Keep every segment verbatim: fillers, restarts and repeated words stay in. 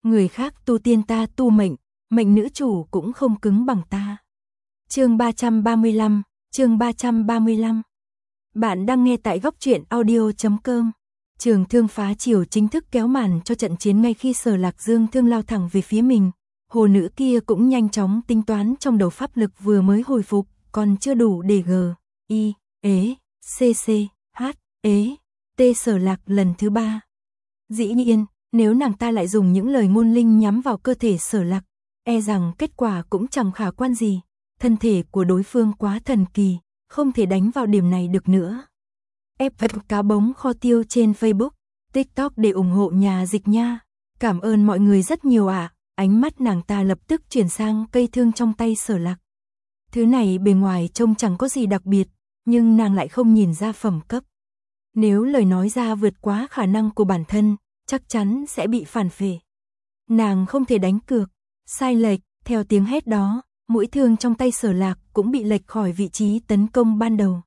người khác tu tiên ta tu mệnh, mệnh nữ chủ cũng không cứng bằng ta. Chương ba trăm ba mươi lăm, chương ba trăm ba mươi lăm. Bạn đang nghe tại góc truyện audio chấm com. Trường Thương phá chiều chính thức kéo màn cho trận chiến ngay khi Sở Lạc Dương thương lao thẳng về phía mình. Hồ nữ kia cũng nhanh chóng tính toán trong đầu pháp lực vừa mới hồi phục, còn chưa đủ để g, i, ế, cc, h, ế, t Sở Lạc lần thứ ba. Dĩ nhiên, nếu nàng ta lại dùng những lời ngôn linh nhắm vào cơ thể Sở Lạc, e rằng kết quả cũng chẳng khả quan gì. Thân thể của đối phương quá thần kỳ, không thể đánh vào điểm này được nữa. ép ép cá bống kho tiêu trên Facebook, TikTok để ủng hộ nhà dịch nha. Cảm ơn mọi người rất nhiều ạ. À. Ánh mắt nàng ta lập tức chuyển sang cây thương trong tay Sở Lạc. Thứ này bề ngoài trông chẳng có gì đặc biệt, nhưng nàng lại không nhìn ra phẩm cấp. Nếu lời nói ra vượt quá khả năng của bản thân, chắc chắn sẽ bị phản phệ. Nàng không thể đánh cược, sai lệch, theo tiếng hét đó, mũi thương trong tay Sở Lạc cũng bị lệch khỏi vị trí tấn công ban đầu.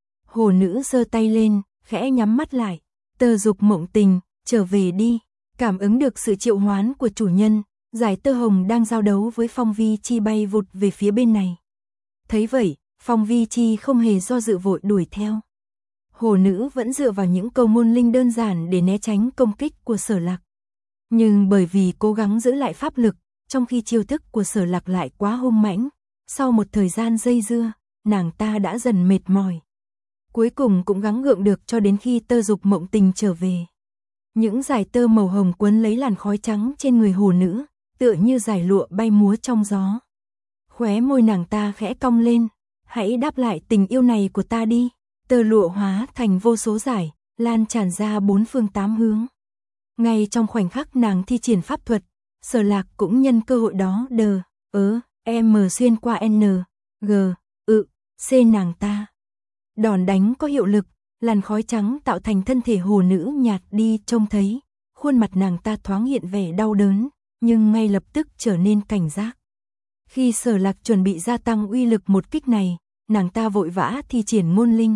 Hồ nữ giơ tay lên, khẽ nhắm mắt lại, Tơ Dục Mộng Tình, trở về đi. Cảm ứng được sự triệu hoán của chủ nhân, Giải Tơ Hồng đang giao đấu với Phong Vi Chi bay vụt về phía bên này. Thấy vậy, Phong Vi Chi không hề do dự vội đuổi theo. Hồ nữ vẫn dựa vào những câu ngôn linh đơn giản để né tránh công kích của Sở Lạc. Nhưng bởi vì cố gắng giữ lại pháp lực, trong khi chiêu thức của Sở Lạc lại quá hung mãnh, sau một thời gian dây dưa, nàng ta đã dần mệt mỏi. Cuối cùng cũng gắng gượng được cho đến khi Tơ Dục Mộng Tình trở về. Những dải tơ màu hồng quấn lấy làn khói trắng trên người hồ nữ, tựa như dải lụa bay múa trong gió. Khóe môi nàng ta khẽ cong lên, hãy đáp lại tình yêu này của ta đi. Tơ lụa hóa thành vô số dải, lan tràn ra bốn phương tám hướng. Ngay trong khoảnh khắc nàng thi triển pháp thuật, Sở Lạc cũng nhân cơ hội đó đờ, ớ, em xuyên qua N, G, ự, C nàng ta. Đòn đánh có hiệu lực, làn khói trắng tạo thành thân thể hồ nữ nhạt đi trông thấy, khuôn mặt nàng ta thoáng hiện vẻ đau đớn, nhưng ngay lập tức trở nên cảnh giác. Khi Sở Lạc chuẩn bị gia tăng uy lực một kích này, nàng ta vội vã thi triển ngôn linh.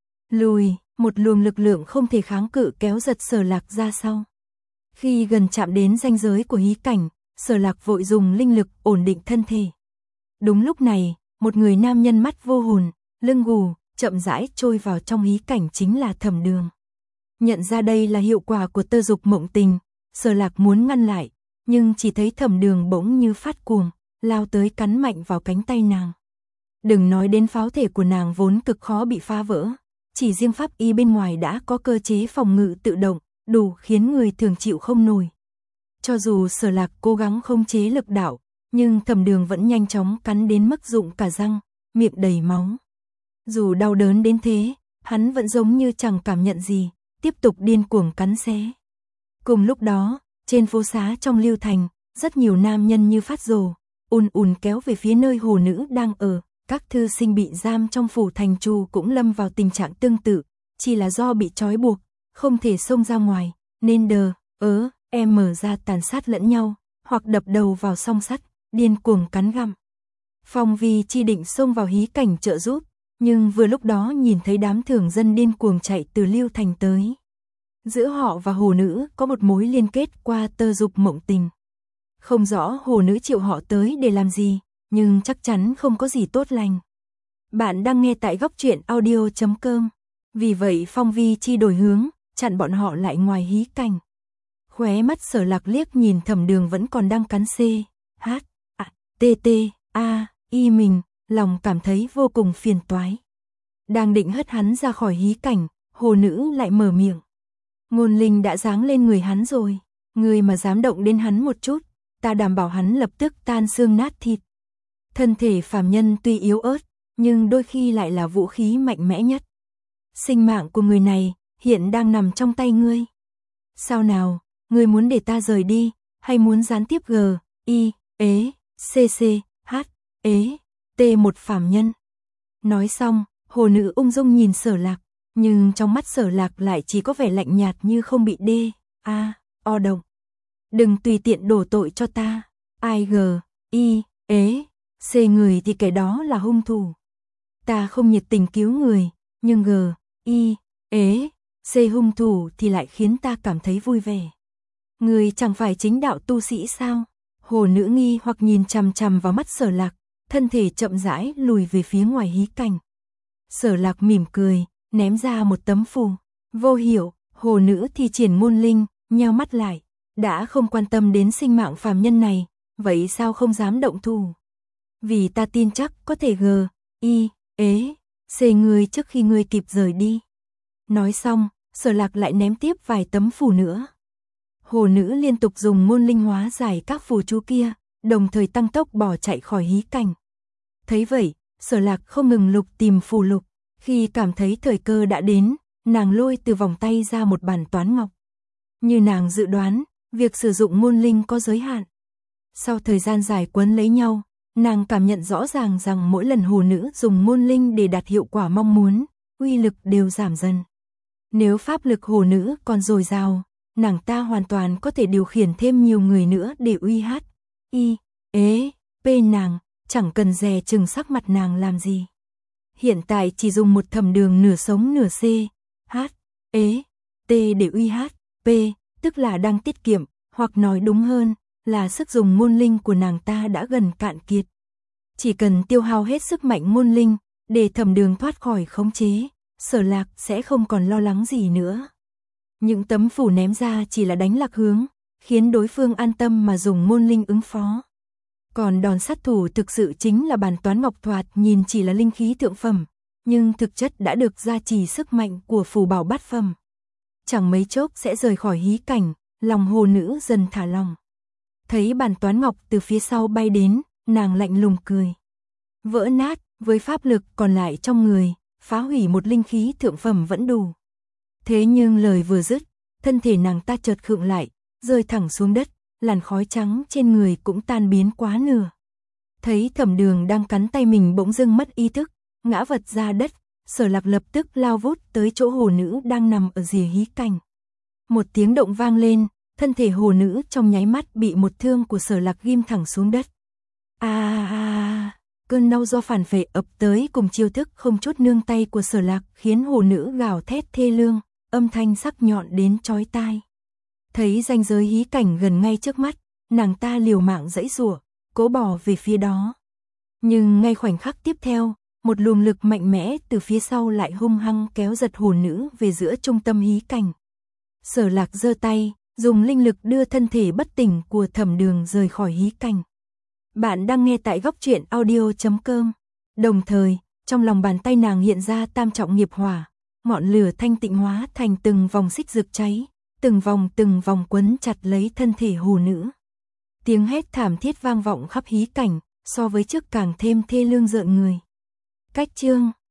Lùi, một luồng lực lượng không thể kháng cự kéo giật Sở Lạc ra sau. Khi gần chạm đến ranh giới của hí cảnh, Sở Lạc vội dùng linh lực ổn định thân thể. Đúng lúc này, một người nam nhân mắt vô hồn, lưng gù, chậm rãi trôi vào trong hí cảnh chính là Thẩm Đường. Nhận ra đây là hiệu quả của Tơ Dục Mộng Tình, Sở Lạc muốn ngăn lại, nhưng chỉ thấy Thẩm Đường bỗng như phát cuồng, lao tới cắn mạnh vào cánh tay nàng. Đừng nói đến pháo thể của nàng vốn cực khó bị phá vỡ, chỉ riêng pháp y bên ngoài đã có cơ chế phòng ngự tự động, đủ khiến người thường chịu không nổi. Cho dù Sở Lạc cố gắng không chế lực đạo, nhưng Thẩm Đường vẫn nhanh chóng cắn đến mức rụng cả răng, miệng đầy máu. Dù đau đớn đến thế, hắn vẫn giống như chẳng cảm nhận gì, tiếp tục điên cuồng cắn xé. Cùng lúc đó, trên phố xá trong Lưu Thành, rất nhiều nam nhân như phát rồ, ùn ùn kéo về phía nơi hồ nữ đang ở. Các thư sinh bị giam trong phủ thành trù cũng lâm vào tình trạng tương tự, chỉ là do bị trói buộc, không thể xông ra ngoài, nên đờ, ớ, em mở ra tàn sát lẫn nhau, hoặc đập đầu vào song sắt, điên cuồng cắn gặm. Phong Vi Chi định xông vào hí cảnh trợ giúp, nhưng vừa lúc đó nhìn thấy đám thường dân điên cuồng chạy từ Lưu Thành tới. Giữa họ và hồ nữ có một mối liên kết qua Tơ Dục Mộng Tình. Không rõ hồ nữ triệu họ tới để làm gì, nhưng chắc chắn không có gì tốt lành. Bạn đang nghe tại góc truyện audio chấm com. Vì vậy Phong Vi Chi đổi hướng, chặn bọn họ lại ngoài hí cảnh. Khóe mắt Sở Lạc liếc nhìn Thẩm Đường vẫn còn đang cắn C, H, A, T, T, A, Y mình, lòng cảm thấy vô cùng phiền toái. Đang định hất hắn ra khỏi hí cảnh, hồ nữ lại mở miệng. Ngôn linh đã giáng lên người hắn rồi, người mà dám động đến hắn một chút, ta đảm bảo hắn lập tức tan xương nát thịt. Thân thể phàm nhân tuy yếu ớt, nhưng đôi khi lại là vũ khí mạnh mẽ nhất. Sinh mạng của người này hiện đang nằm trong tay ngươi. Sao nào, ngươi muốn để ta rời đi, hay muốn gián tiếp G, I, ế, C, C, H, ế, T một phàm nhân? Nói xong, hồ nữ ung dung nhìn Sở Lạc, nhưng trong mắt Sở Lạc lại chỉ có vẻ lạnh nhạt như không bị D, A, O động. Đừng tùy tiện đổ tội cho ta, ai G, I, ế, C người thì kẻ đó là hung thủ. Ta không nhiệt tình cứu người, nhưng G, I, ế, C hung thủ thì lại khiến ta cảm thấy vui vẻ. Người chẳng phải chính đạo tu sĩ sao? Hồ nữ nghi hoặc nhìn chằm chằm vào mắt Sở Lạc, thân thể chậm rãi lùi về phía ngoài hí cảnh. Sở Lạc mỉm cười, ném ra một tấm phù. Vô hiểu, hồ nữ thi triển môn linh, nheo mắt lại, đã không quan tâm đến sinh mạng phàm nhân này, vậy sao không dám động thủ? Vì ta tin chắc có thể gờ, y, ế, xê người trước khi ngươi kịp rời đi. Nói xong, Sở Lạc lại ném tiếp vài tấm phù nữa. Hồ nữ liên tục dùng môn linh hóa giải các phù chú kia, đồng thời tăng tốc bỏ chạy khỏi hí cảnh. Thấy vậy, Sở Lạc không ngừng lục tìm phù lục, khi cảm thấy thời cơ đã đến, nàng lôi từ vòng tay ra một bàn toán ngọc. Như nàng dự đoán, việc sử dụng môn linh có giới hạn. Sau thời gian dài quấn lấy nhau, nàng cảm nhận rõ ràng rằng mỗi lần hồ nữ dùng môn linh để đạt hiệu quả mong muốn, uy lực đều giảm dần. Nếu pháp lực hồ nữ còn dồi dào, nàng ta hoàn toàn có thể điều khiển thêm nhiều người nữa để uy hát, y, ế, pê nàng, chẳng cần dè chừng sắc mặt nàng làm gì. Hiện tại chỉ dùng một thẩm đường nửa sống nửa xê, hát, ế, tê để uy hát, p, tức là đang tiết kiệm, hoặc nói đúng hơn, là sức dùng môn linh của nàng ta đã gần cạn kiệt. Chỉ cần tiêu hao hết sức mạnh môn linh, để thẩm đường thoát khỏi khống chế, Sở Lạc sẽ không còn lo lắng gì nữa. Những tấm phủ ném ra chỉ là đánh lạc hướng, khiến đối phương an tâm mà dùng môn linh ứng phó. Còn đòn sát thủ thực sự chính là bàn toán ngọc thoạt nhìn chỉ là linh khí thượng phẩm, nhưng thực chất đã được gia trì sức mạnh của phù bảo bát phẩm. Chẳng mấy chốc sẽ rời khỏi hí cảnh, lòng hồ nữ dần thả lòng. Thấy bàn toán ngọc từ phía sau bay đến, nàng lạnh lùng cười. Vỡ nát, với pháp lực còn lại trong người, phá hủy một linh khí thượng phẩm vẫn đủ. Thế nhưng lời vừa dứt, thân thể nàng ta chợt khựng lại, rơi thẳng xuống đất, làn khói trắng trên người cũng tan biến quá nửa. Thấy thẩm đường đang cắn tay mình bỗng dưng mất ý thức, ngã vật ra đất, Sở Lạc lập tức lao vút tới chỗ hồ nữ đang nằm ở rìa hí cảnh. Một tiếng động vang lên, thân thể hồ nữ trong nháy mắt bị một thương của Sở Lạc ghim thẳng xuống đất. A à, à, cơn đau do phản phệ ập tới cùng chiêu thức không chút nương tay của Sở Lạc khiến hồ nữ gào thét thê lương, âm thanh sắc nhọn đến chói tai. Thấy ranh giới hí cảnh gần ngay trước mắt, nàng ta liều mạng giãy giụa, cố bò về phía đó. Nhưng ngay khoảnh khắc tiếp theo, một luồng lực mạnh mẽ từ phía sau lại hung hăng kéo giật hồ nữ về giữa trung tâm hí cảnh. Sở Lạc giơ tay, dùng linh lực đưa thân thể bất tỉnh của thẩm đường rời khỏi hí cảnh. Bạn đang nghe tại góc truyện audio chấm com. Đồng thời, trong lòng bàn tay nàng hiện ra tam trọng nghiệp hỏa, ngọn lửa thanh tịnh hóa thành từng vòng xích rực cháy, từng vòng từng vòng quấn chặt lấy thân thể hồ nữ. Tiếng hét thảm thiết vang vọng khắp hí cảnh, so với trước càng thêm thê lương rợn người. Cách chương